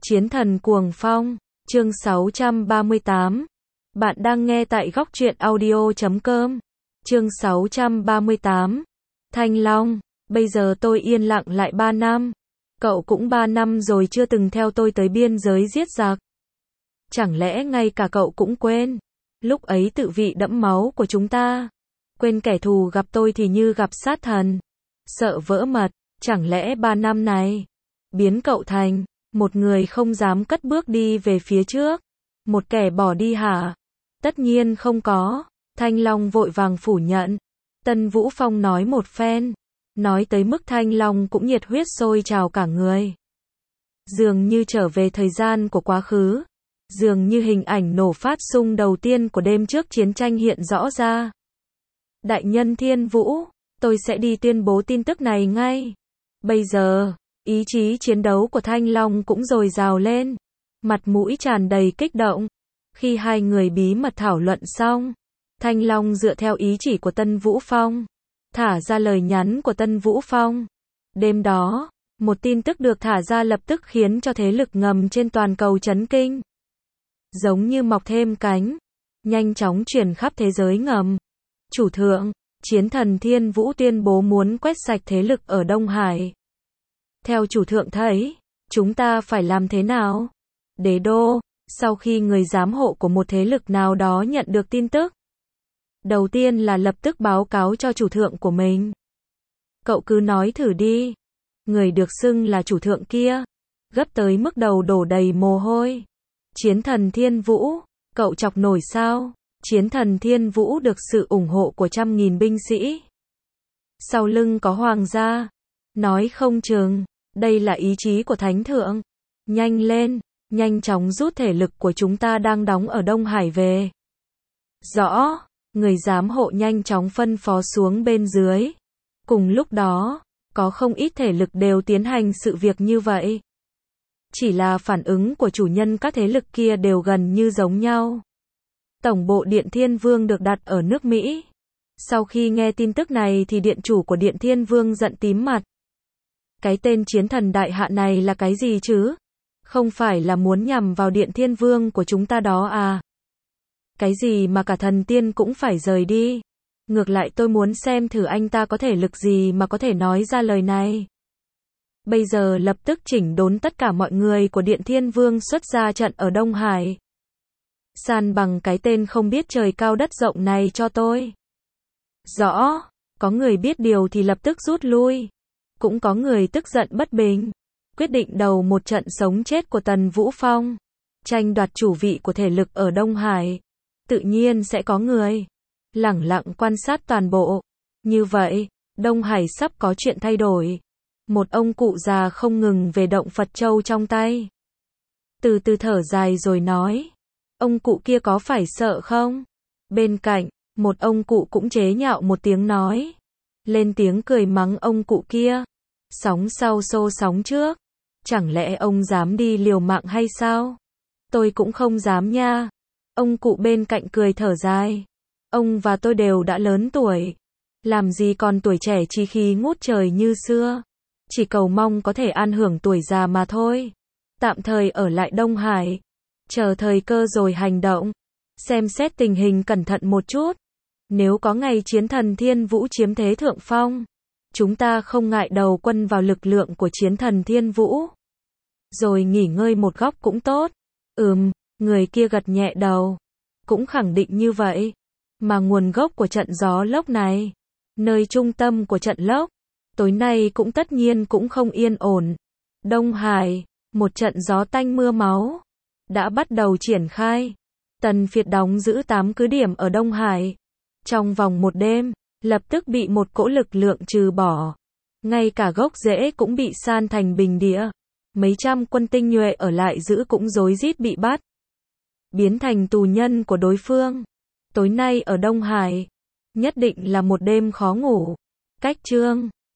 Chiến thần cuồng phong, chương 638. Bạn đang nghe tại góc truyện audio.com. Chương 638. Thanh Long, bây giờ tôi yên lặng lại 3 năm. Cậu cũng 3 năm rồi chưa từng theo tôi tới biên giới giết giặc. Chẳng lẽ ngay cả cậu cũng quên? Lúc ấy tự vị đẫm máu của chúng ta. Quên kẻ thù gặp tôi thì như gặp sát thần. Sợ vỡ mật, chẳng lẽ 3 năm này biến cậu thành một người không dám cất bước đi về phía trước, một kẻ bỏ đi hả? Tất nhiên không có. Thanh Long vội vàng phủ nhận. Tân Vũ Phong nói một phen, nói tới mức Thanh Long cũng nhiệt huyết sôi trào cả người. Dường như trở về thời gian của quá khứ, dường như hình ảnh nổ phát xung đầu tiên của đêm trước chiến tranh hiện rõ ra. Đại nhân Thiên Vũ, tôi sẽ đi tuyên bố tin tức này ngay. Bây giờ, ý chí chiến đấu của Thanh Long cũng dồi dào lên, mặt mũi tràn đầy kích động. Khi hai người bí mật thảo luận xong, Thanh Long dựa theo ý chỉ của Tân Vũ Phong, thả ra lời nhắn của Tân Vũ Phong. Đêm đó, một tin tức được thả ra lập tức khiến cho thế lực ngầm trên toàn cầu chấn kinh. Giống như mọc thêm cánh, nhanh chóng truyền khắp thế giới ngầm. Chủ thượng, chiến thần Thiên Vũ tuyên bố muốn quét sạch thế lực ở Đông Hải. Theo chủ thượng thấy, chúng ta phải làm thế nào? Đế đô, sau khi người giám hộ của một thế lực nào đó nhận được tin tức, đầu tiên là lập tức báo cáo cho chủ thượng của mình. Cậu cứ nói thử đi. Người được xưng là chủ thượng kia, gấp tới mức đầu đổ đầy mồ hôi. Chiến thần Thiên Vũ, cậu chọc nổi sao? Chiến thần Thiên Vũ được sự ủng hộ của 100.000 binh sĩ. Sau lưng có hoàng gia. Nói không chừng, đây là ý chí của Thánh Thượng. Nhanh lên, nhanh chóng rút thể lực của chúng ta đang đóng ở Đông Hải về. Rõ, người giám hộ nhanh chóng phân phó xuống bên dưới. Cùng lúc đó, có không ít thể lực đều tiến hành sự việc như vậy. Chỉ là phản ứng của chủ nhân các thế lực kia đều gần như giống nhau. Tổng bộ Điện Thiên Vương được đặt ở nước Mỹ. Sau khi nghe tin tức này thì điện chủ của Điện Thiên Vương giận tím mặt. Cái tên chiến thần đại hạ này là cái gì chứ? Không phải là muốn nhằm vào Điện Thiên Vương của chúng ta đó à? Cái gì mà cả thần tiên cũng phải rời đi? Ngược lại tôi muốn xem thử anh ta có thể lực gì mà có thể nói ra lời này. Bây giờ lập tức chỉnh đốn tất cả mọi người của Điện Thiên Vương xuất ra trận ở Đông Hải. San bằng cái tên không biết trời cao đất rộng này cho tôi. Rõ, có người biết điều thì lập tức rút lui. Cũng có người tức giận bất bình, quyết định đầu một trận sống chết của Tần Vũ Phong, tranh đoạt chủ vị của thể lực ở Đông Hải. Tự nhiên sẽ có người lẳng lặng quan sát toàn bộ. Như vậy, Đông Hải sắp có chuyện thay đổi. Một ông cụ già không ngừng về động Phật Châu trong tay. Từ từ thở dài rồi nói. Ông cụ kia có phải sợ không? Bên cạnh, một ông cụ cũng chế nhạo một tiếng nói. Lên tiếng cười mắng ông cụ kia. Sóng sau xô sóng trước. Chẳng lẽ ông dám đi liều mạng hay sao? Tôi cũng không dám nha. Ông cụ bên cạnh cười thở dài. Ông và tôi đều đã lớn tuổi. Làm gì còn tuổi trẻ chi khí ngút trời như xưa. Chỉ cầu mong có thể an hưởng tuổi già mà thôi. Tạm thời ở lại Đông Hải. Chờ thời cơ rồi hành động. Xem xét tình hình cẩn thận một chút. Nếu có ngày chiến thần Thiên Vũ chiếm thế thượng phong, chúng ta không ngại đầu quân vào lực lượng của chiến thần Thiên Vũ. Rồi nghỉ ngơi một góc cũng tốt. Người kia gật nhẹ đầu. Cũng khẳng định như vậy. Mà nguồn gốc của trận gió lốc này, nơi trung tâm của trận lốc, tối nay cũng tất nhiên cũng không yên ổn. Đông Hải, một trận gió tanh mưa máu đã bắt đầu triển khai. Tần Phiệt đóng giữ 8 cứ điểm ở Đông Hải. Trong vòng một đêm, lập tức bị một cỗ lực lượng trừ bỏ. Ngay cả gốc rễ cũng bị san thành bình địa. Mấy trăm quân tinh nhuệ ở lại giữ cũng rối rít bị bắt, biến thành tù nhân của đối phương. Tối nay ở Đông Hải, nhất định là một đêm khó ngủ. Cách chương